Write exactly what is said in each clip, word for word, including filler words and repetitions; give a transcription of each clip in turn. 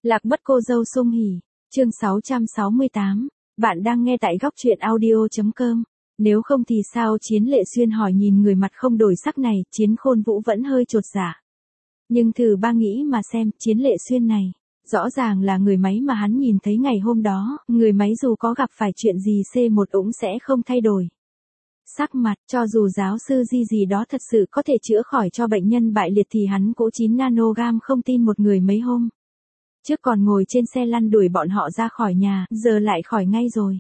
Lạc mất cô dâu Sung Hỉ, chương sáu trăm sáu mươi tám. Bạn đang nghe tại góc truyện audio chấm com. Nếu không thì sao? Chiến Lệ Xuyên hỏi nhìn người mặt không đổi sắc này, Chiến Khôn Vũ vẫn hơi chột dạ. Nhưng thử ba nghĩ mà xem, Chiến Lệ Xuyên này, rõ ràng là người máy mà hắn nhìn thấy ngày hôm đó, người máy dù có gặp phải chuyện gì C một cũng sẽ không thay đổi. Sắc mặt, cho dù giáo sư gì gì đó thật sự có thể chữa khỏi cho bệnh nhân bại liệt thì hắn cũng chín nanogam không tin một người mấy hôm trước còn ngồi trên xe lăn đuổi bọn họ ra khỏi nhà, giờ lại khỏi ngay rồi.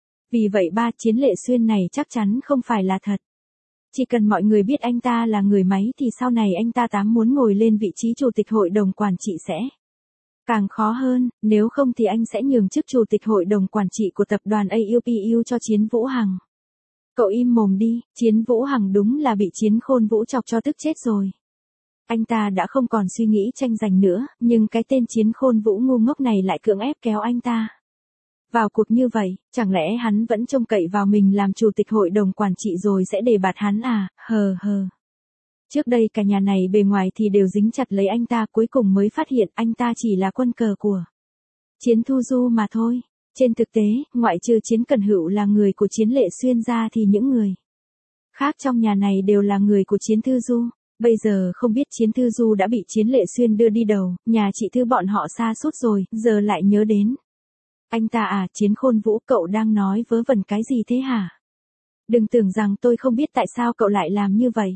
Vì vậy ba Chiến Lệ Xuyên này chắc chắn không phải là thật. Chỉ cần mọi người biết anh ta là người máy thì sau này anh ta tám muốn ngồi lên vị trí chủ tịch hội đồng quản trị sẽ càng khó hơn, nếu không thì anh sẽ nhường chức chủ tịch hội đồng quản trị của tập đoàn a u pê u cho Chiến Vũ Hằng. Cậu im mồm đi, Chiến Vũ Hằng đúng là bị Chiến Khôn Vũ chọc cho tức chết rồi. Anh ta đã không còn suy nghĩ tranh giành nữa, nhưng cái tên Chiến Khôn Vũ ngu ngốc này lại cưỡng ép kéo anh ta vào cuộc như vậy, chẳng lẽ hắn vẫn trông cậy vào mình làm chủ tịch hội đồng quản trị rồi sẽ đề bạt hắn à, hờ hờ. Trước đây cả nhà này bề ngoài thì đều dính chặt lấy anh ta, cuối cùng mới phát hiện anh ta chỉ là quân cờ của Chiến Thu Du mà thôi. Trên thực tế, ngoại trừ Chiến Cẩn Hữu là người của Chiến Lệ Xuyên ra thì những người khác trong nhà này đều là người của Chiến Thư Du. Bây giờ không biết Chiến Thư Du đã bị Chiến Lệ Xuyên đưa đi đầu, nhà chị Thư bọn họ sa sút rồi, giờ lại nhớ đến anh ta à? Chiến Khôn Vũ, cậu đang nói vớ vẩn cái gì thế hả? Đừng tưởng rằng tôi không biết tại sao cậu lại làm như vậy.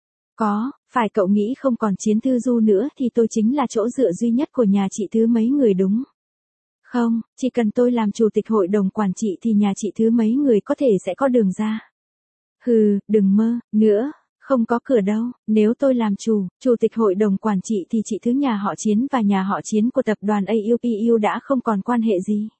Có, phải cậu nghĩ không còn Chiến Thư Du nữa thì tôi chính là chỗ dựa duy nhất của nhà chị Thư mấy người đúng không? Chỉ cần tôi làm chủ tịch hội đồng quản trị thì nhà chị Thư mấy người có thể sẽ có đường ra. Hừ, đừng mơ, nữa, không có cửa đâu, nếu tôi làm chủ, chủ tịch hội đồng quản trị thì chị Thư nhà họ Chiến và nhà họ Chiến của tập đoàn a u pê u đã không còn quan hệ gì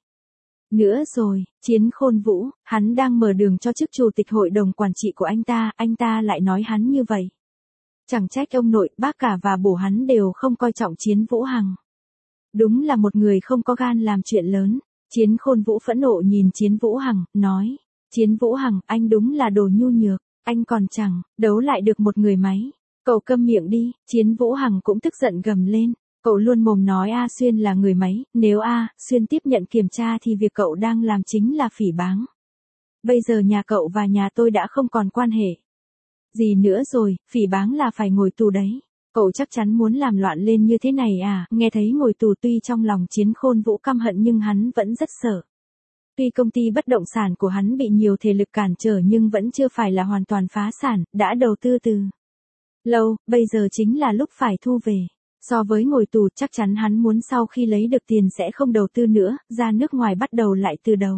nữa rồi. Chiến Khôn Vũ, hắn đang mở đường cho chức chủ tịch hội đồng quản trị của anh ta, anh ta lại nói hắn như vậy. Chẳng trách ông nội, bác cả và bố hắn đều không coi trọng Chiến Vũ Hằng. Đúng là một người không có gan làm chuyện lớn. Chiến Khôn Vũ phẫn nộ nhìn Chiến Vũ Hằng, nói, Chiến Vũ Hằng, anh đúng là đồ nhu nhược, anh còn chẳng đấu lại được một người máy. Cậu câm miệng đi. Chiến Vũ Hằng cũng tức giận gầm lên, cậu luôn mồm nói A Xuyên là người máy, nếu A Xuyên tiếp nhận kiểm tra thì việc cậu đang làm chính là phỉ báng. Bây giờ nhà cậu và nhà tôi đã không còn quan hệ gì nữa rồi, phỉ báng là phải ngồi tù đấy. Cậu chắc chắn muốn làm loạn lên như thế này à? Nghe thấy ngồi tù, tuy trong lòng Chiến Khôn Vũ căm hận nhưng hắn vẫn rất sợ. Tuy công ty bất động sản của hắn bị nhiều thế lực cản trở nhưng vẫn chưa phải là hoàn toàn phá sản, đã đầu tư từ lâu, bây giờ chính là lúc phải thu về. So với ngồi tù, chắc chắn hắn muốn sau khi lấy được tiền sẽ không đầu tư nữa, ra nước ngoài bắt đầu lại từ đầu.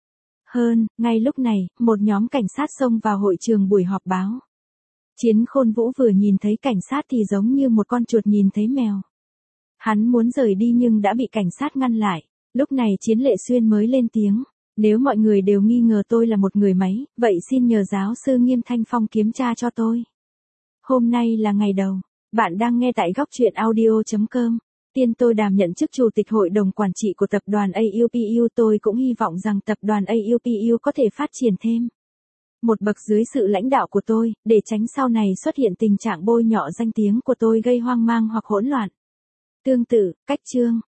Hơn, ngay lúc này, một nhóm cảnh sát xông vào hội trường buổi họp báo. Chiến Khôn Vũ vừa nhìn thấy cảnh sát thì giống như một con chuột nhìn thấy mèo. Hắn muốn rời đi nhưng đã bị cảnh sát ngăn lại. Lúc này Chiến Lệ Xuyên mới lên tiếng. Nếu mọi người đều nghi ngờ tôi là một người máy, vậy xin nhờ giáo sư Nghiêm Thanh Phong kiểm tra cho tôi. Hôm nay là ngày đầu. Bạn đang nghe tại góc truyện audio chấm com. Tiên tôi đảm nhận chức chủ tịch hội đồng quản trị của tập đoàn a u pê u. Tôi cũng hy vọng rằng tập đoàn a u pê u có thể phát triển thêm một bậc dưới sự lãnh đạo của tôi, để tránh sau này xuất hiện tình trạng bôi nhọ danh tiếng của tôi gây hoang mang hoặc hỗn loạn. Tương tự, cách chương